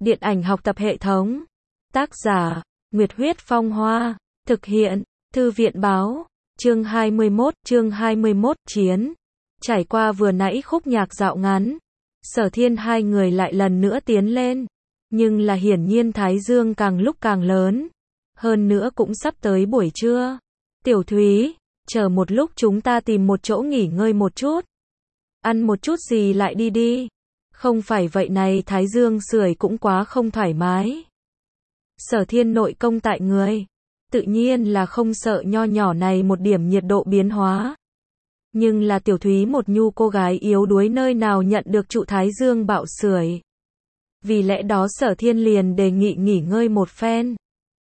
Điện ảnh học tập hệ thống. Tác giả, Nguyệt Huyết Phong Hoa. Thực hiện, Thư viện Báo. Chương 21, Chiến. Trải qua vừa nãy khúc nhạc dạo ngắn, Sở Thiên hai người lại lần nữa tiến lên. Nhưng là hiển nhiên thái dương càng lúc càng lớn. Hơn nữa cũng sắp tới buổi trưa. Tiểu Thúy, chờ một lúc chúng ta tìm một chỗ nghỉ ngơi một chút. Ăn một chút gì lại đi đi. Không phải vậy này thái dương sưởi cũng quá không thoải mái. Sở Thiên nội công tại người. Tự nhiên là không sợ nho nhỏ này một điểm nhiệt độ biến hóa. Nhưng là Tiểu Thúy một nhu cô gái yếu đuối nơi nào nhận được trụ thái dương bạo sưởi. Vì lẽ đó Sở Thiên liền đề nghị nghỉ ngơi một phen.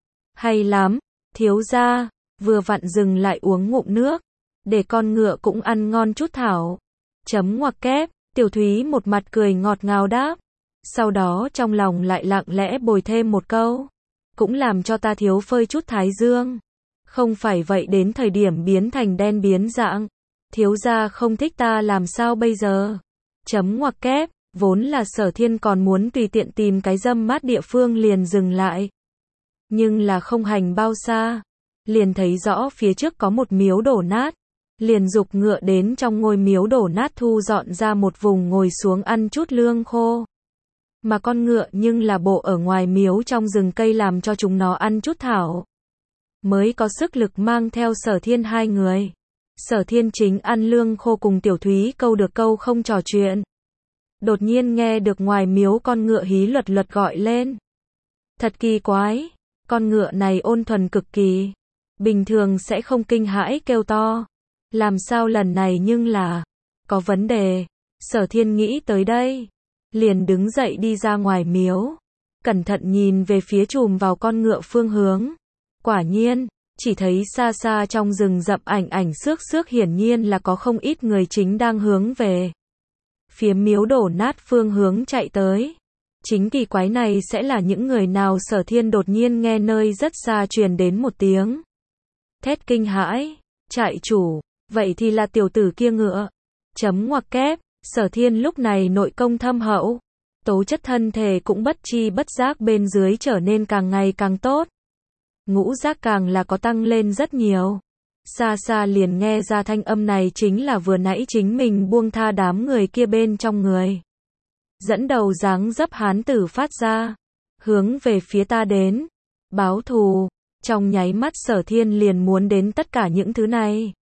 Hay lắm, thiếu gia, vừa vặn dừng lại uống ngụm nước, để con ngựa cũng ăn ngon chút thảo. Chấm ngoặc kép, Tiểu Thúy một mặt cười ngọt ngào đáp. Sau đó trong lòng lại lặng lẽ bồi thêm một câu. Cũng làm cho ta thiếu phơi chút thái dương. Không phải vậy đến thời điểm biến thành đen biến dạng. Thiếu gia không thích ta làm sao bây giờ? Chấm ngoặc kép, vốn là Sở Thiên còn muốn tùy tiện tìm cái râm mát địa phương liền dừng lại. Nhưng là không hành bao xa. Liền thấy rõ phía trước có một miếu đổ nát. Liền giục ngựa đến trong ngôi miếu đổ nát thu dọn ra một vùng ngồi xuống ăn chút lương khô. Mà con ngựa nhưng là bộ ở ngoài miếu trong rừng cây làm cho chúng nó ăn chút thảo. Mới có sức lực mang theo Sở Thiên hai người. Sở Thiên chính ăn lương khô cùng Tiểu Thúy câu được câu không trò chuyện. Đột nhiên nghe được ngoài miếu con ngựa hí luật luật gọi lên. Thật kỳ quái, con ngựa này ôn thuần cực kỳ. Bình thường sẽ không kinh hãi kêu to. Làm sao lần này nhưng là có vấn đề. Sở Thiên nghĩ tới đây, liền đứng dậy đi ra ngoài miếu, cẩn thận nhìn về phía chùm vào con ngựa phương hướng. Quả nhiên, chỉ thấy xa xa trong rừng rậm ảnh xước xước hiển nhiên là có không ít người chính đang hướng về phía miếu đổ nát phương hướng chạy tới. Chính kỳ quái này sẽ là những người nào? Sở Thiên đột nhiên nghe nơi rất xa truyền đến một tiếng thét kinh hãi. Trại chủ, vậy thì là tiểu tử kia ngựa. Chấm ngoặc kép, Sở Thiên lúc này nội công thâm hậu, tố chất thân thể cũng bất chi bất giác bên dưới trở nên càng ngày càng tốt. Ngũ giác càng là có tăng lên rất nhiều. Xa xa liền nghe ra thanh âm này chính là vừa nãy chính mình buông tha đám người kia bên trong người. Dẫn đầu dáng dấp hán tử phát ra, hướng về phía ta đến, báo thù. Trong nháy mắt Sở Thiên liền muốn đến tất cả những thứ này.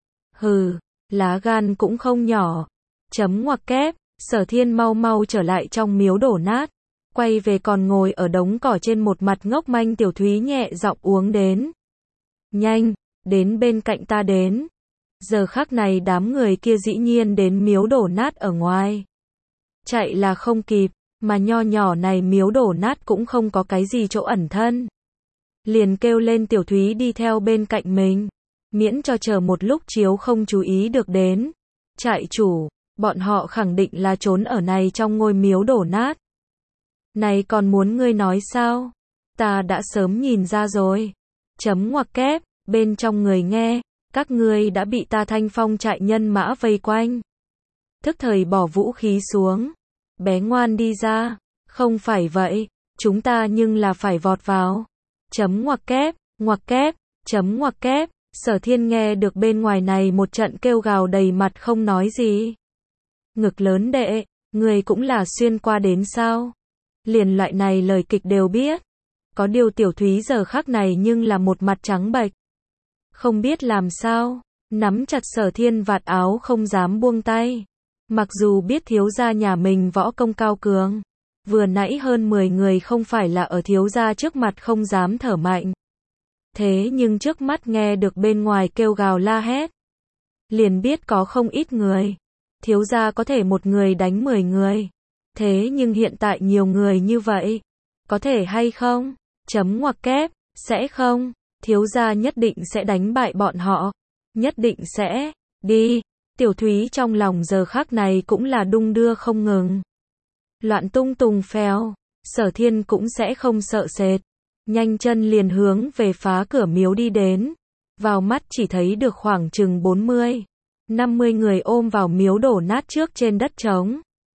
Hừ, lá gan cũng không nhỏ. Chấm ngoặc kép, Sở Thiên mau mau trở lại trong miếu đổ nát, quay về còn ngồi ở đống cỏ trên một mặt ngốc manh Tiểu Thúy nhẹ giọng uống đến. Nhanh, đến bên cạnh ta đến. Giờ khắc này đám người kia dĩ nhiên đến miếu đổ nát ở ngoài. Chạy là không kịp, mà nho nhỏ này miếu đổ nát cũng không có cái gì chỗ ẩn thân. Liền kêu lên Tiểu Thúy đi theo bên cạnh mình, miễn cho chờ một lúc chiếu không chú ý được đến. Trại chủ, bọn họ khẳng định là trốn ở này trong ngôi miếu đổ nát. Này còn muốn ngươi nói sao? Ta đã sớm nhìn ra rồi. Chấm ngoặc kép, bên trong người nghe, các ngươi đã bị ta Thanh Phong trại nhân mã vây quanh. Thức thời bỏ vũ khí xuống. Bé ngoan đi ra. Không phải vậy, chúng ta nhưng là phải vọt vào. Chấm ngoặc kép, chấm ngoặc kép. Sở Thiên nghe được bên ngoài này một trận kêu gào đầy mặt không nói gì. Ngực lớn đệ, người cũng là xuyên qua đến sao? Liền loại này lời kịch đều biết. Có điều Tiểu Thúy giờ khắc này nhưng là một mặt trắng bệch. Không biết làm sao, nắm chặt Sở Thiên vạt áo không dám buông tay. Mặc dù biết thiếu gia nhà mình võ công cao cường, vừa nãy hơn 10 người không phải là ở thiếu gia trước mặt không dám thở mạnh. Thế nhưng trước mắt nghe được bên ngoài kêu gào la hét, liền biết có không ít người. Thiếu gia có thể một người đánh 10 người. Thế nhưng hiện tại nhiều người như vậy, có thể hay không? Chấm ngoặc kép, sẽ không. Thiếu gia nhất định sẽ đánh bại bọn họ. Nhất định sẽ. Đi. Tiểu Thúy trong lòng giờ khắc này cũng là đung đưa không ngừng. Loạn tung tùng phèo. Sở Thiên cũng sẽ không sợ sệt. Nhanh chân liền hướng về phá cửa miếu đi đến. Vào mắt chỉ thấy được khoảng chừng 40, 50 người ôm vào miếu đổ nát trước trên đất trống.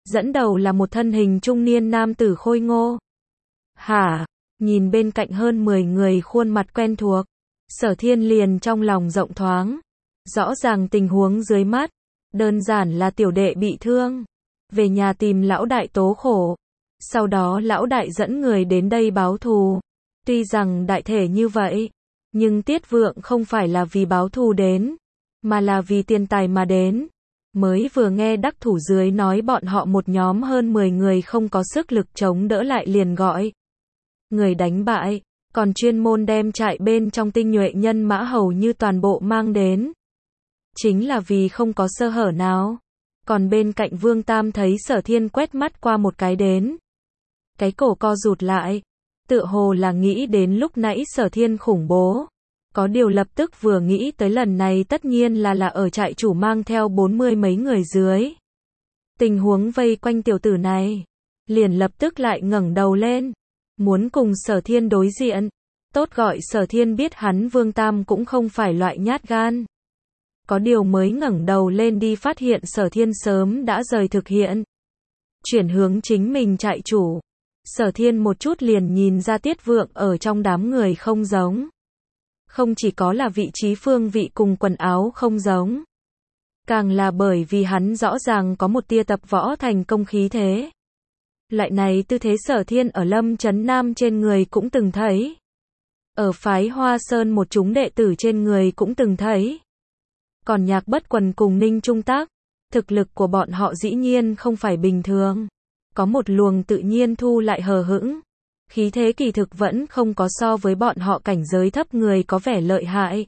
Dẫn đầu là một thân hình trung niên nam tử khôi ngô. Hả? Nhìn bên cạnh hơn 10 người khuôn mặt quen thuộc, Sở Thiên liền trong lòng rộng thoáng. Rõ ràng tình huống dưới mắt, đơn giản là tiểu đệ bị thương, về nhà tìm lão đại tố khổ. Sau đó lão đại dẫn người đến đây báo thù. Tuy rằng đại thể như vậy, nhưng Tiết Vượng không phải là vì báo thù đến, mà là vì tiền tài mà đến. Mới vừa nghe đắc thủ dưới nói bọn họ một nhóm hơn 10 người không có sức lực chống đỡ lại liền gọi người đánh bại, còn chuyên môn đem trại bên trong tinh nhuệ nhân mã hầu như toàn bộ mang đến. Chính là vì không có sơ hở nào. Còn bên cạnh Vương Tam thấy Sở Thiên quét mắt qua một cái đến. Cái cổ co rụt lại, tựa hồ là nghĩ đến lúc nãy Sở Thiên khủng bố. Có điều lập tức vừa nghĩ tới lần này tất nhiên là ở trại chủ mang theo 40 mấy người dưới. Tình huống vây quanh tiểu tử này, liền lập tức lại ngẩng đầu lên, muốn cùng Sở Thiên đối diện. Tốt gọi Sở Thiên biết hắn Vương Tam cũng không phải loại nhát gan. Có điều mới ngẩng đầu lên đi phát hiện Sở Thiên sớm đã rời thực hiện. Chuyển hướng chính mình trại chủ. Sở Thiên một chút liền nhìn ra Tiết Vượng ở trong đám người không giống. Không chỉ có là vị trí phương vị cùng quần áo không giống. Càng là bởi vì hắn rõ ràng có một tia tập võ thành công khí thế. Loại này tư thế Sở Thiên ở Lâm Chấn Nam trên người cũng từng thấy. Ở phái Hoa Sơn một chúng đệ tử trên người cũng từng thấy. Còn Nhạc Bất Quần cùng Ninh Trung Tác, thực lực của bọn họ dĩ nhiên không phải bình thường. Có một luồng tự nhiên thu lại hờ hững. Khí thế kỳ thực vẫn không có so với bọn họ cảnh giới thấp người có vẻ lợi hại.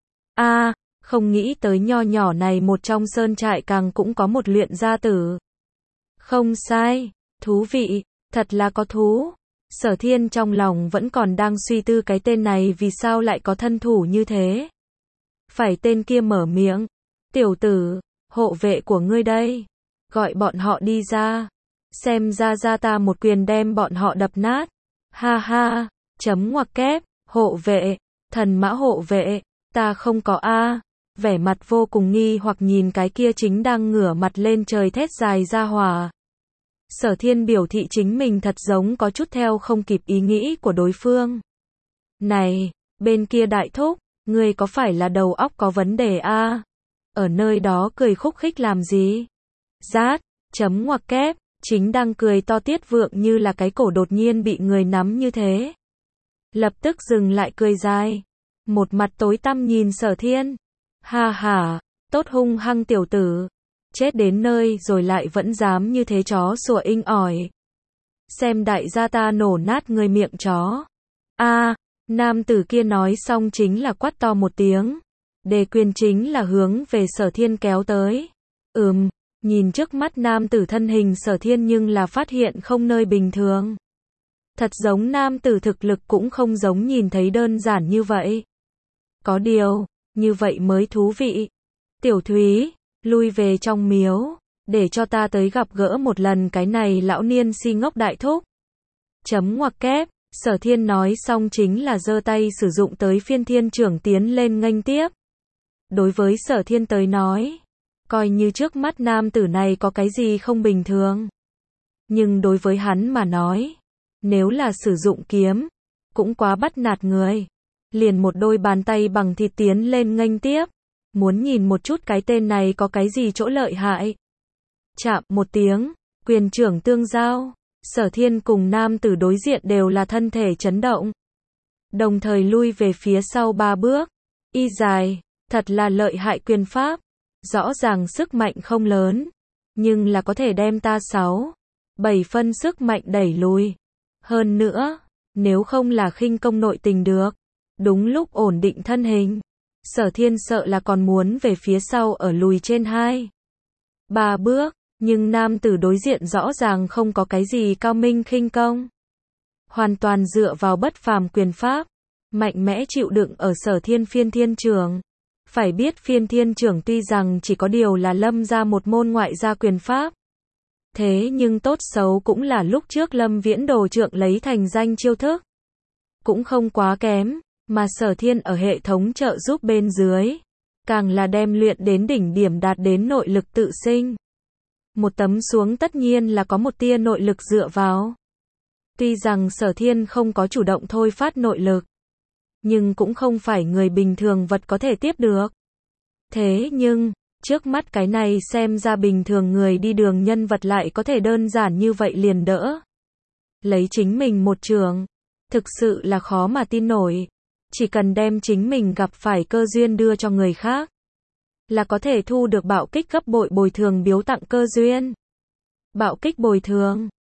Không nghĩ tới nho nhỏ này một trong sơn trại càng cũng có một luyện gia tử. Không sai, thú vị, thật là có thú. Sở Thiên trong lòng vẫn còn đang suy tư cái tên này vì sao lại có thân thủ như thế. Phải tên kia mở miệng. Tiểu tử, hộ vệ của ngươi đây. Gọi bọn họ đi ra. Xem ra ta một quyền đem bọn họ đập nát. Ha ha, chấm ngoặc kép, hộ vệ, thần mã hộ vệ, ta không có Vẻ mặt vô cùng nghi hoặc nhìn cái kia chính đang ngửa mặt lên trời thét dài ra hỏa. Sở Thiên biểu thị chính mình thật giống có chút theo không kịp ý nghĩ của đối phương. Này, bên kia đại thúc, ngươi có phải là đầu óc có vấn đề Ở nơi đó cười khúc khích làm gì? Rát, chấm ngoặc kép, chính đang cười to Tiết Vượng như là cái cổ đột nhiên bị người nắm như thế. Lập tức dừng lại cười dài. Một mặt tối tăm nhìn Sở Thiên. Ha ha, tốt hung hăng tiểu tử. Chết đến nơi rồi lại vẫn dám như thế chó sủa inh ỏi. Xem đại gia ta nổ nát người miệng chó. Nam tử kia nói xong chính là quát to một tiếng. Đề quyền chính là hướng về Sở Thiên kéo tới. Nhìn trước mắt nam tử thân hình Sở Thiên nhưng là phát hiện không nơi bình thường. Thật giống nam tử thực lực cũng không giống nhìn thấy đơn giản như vậy. Có điều, như vậy mới thú vị. Tiểu Thúy, lui về trong miếu, để cho ta tới gặp gỡ một lần cái này lão niên si ngốc đại thúc. Chấm ngoặc kép, Sở Thiên nói xong chính là giơ tay sử dụng tới phiên thiên trưởng tiến lên nghênh tiếp. Đối với Sở Thiên tới nói, coi như trước mắt nam tử này có cái gì không bình thường. Nhưng đối với hắn mà nói, nếu là sử dụng kiếm, cũng quá bắt nạt người. Liền một đôi bàn tay bằng thịt tiến lên nghênh tiếp. Muốn nhìn một chút cái tên này có cái gì chỗ lợi hại. Chạm một tiếng, quyền trưởng tương giao. Sở Thiên cùng nam tử đối diện đều là thân thể chấn động. Đồng thời lui về phía sau 3 bước. Y dài, thật là lợi hại quyền pháp. Rõ ràng sức mạnh không lớn, nhưng là có thể đem ta 6-7 phân sức mạnh đẩy lùi. Hơn nữa, nếu không là khinh công nội tình được, đúng lúc ổn định thân hình, Sở Thiên sợ là còn muốn về phía sau ở lùi trên 2-3 bước, nhưng nam tử đối diện rõ ràng không có cái gì cao minh khinh công. Hoàn toàn dựa vào bất phàm quyền pháp, mạnh mẽ chịu đựng ở Sở Thiên phiên thiên trưởng. Phải biết phiên thiên trưởng tuy rằng chỉ có điều là Lâm ra một môn ngoại gia quyền pháp. Thế nhưng tốt xấu cũng là lúc trước Lâm Viễn Đồ Trượng lấy thành danh chiêu thức. Cũng không quá kém, mà Sở Thiên ở hệ thống trợ giúp bên dưới. Càng là đem luyện đến đỉnh điểm đạt đến nội lực tự sinh. Một tấm xuống tất nhiên là có một tia nội lực dựa vào. Tuy rằng Sở Thiên không có chủ động thôi phát nội lực, nhưng cũng không phải người bình thường vật có thể tiếp được. Thế nhưng, trước mắt cái này xem ra bình thường người đi đường nhân vật lại có thể đơn giản như vậy liền đỡ. Lấy chính mình một trường, thực sự là khó mà tin nổi. Chỉ cần đem chính mình gặp phải cơ duyên đưa cho người khác, là có thể thu được bạo kích gấp bội bồi thường biếu tặng cơ duyên. Bạo kích bồi thường.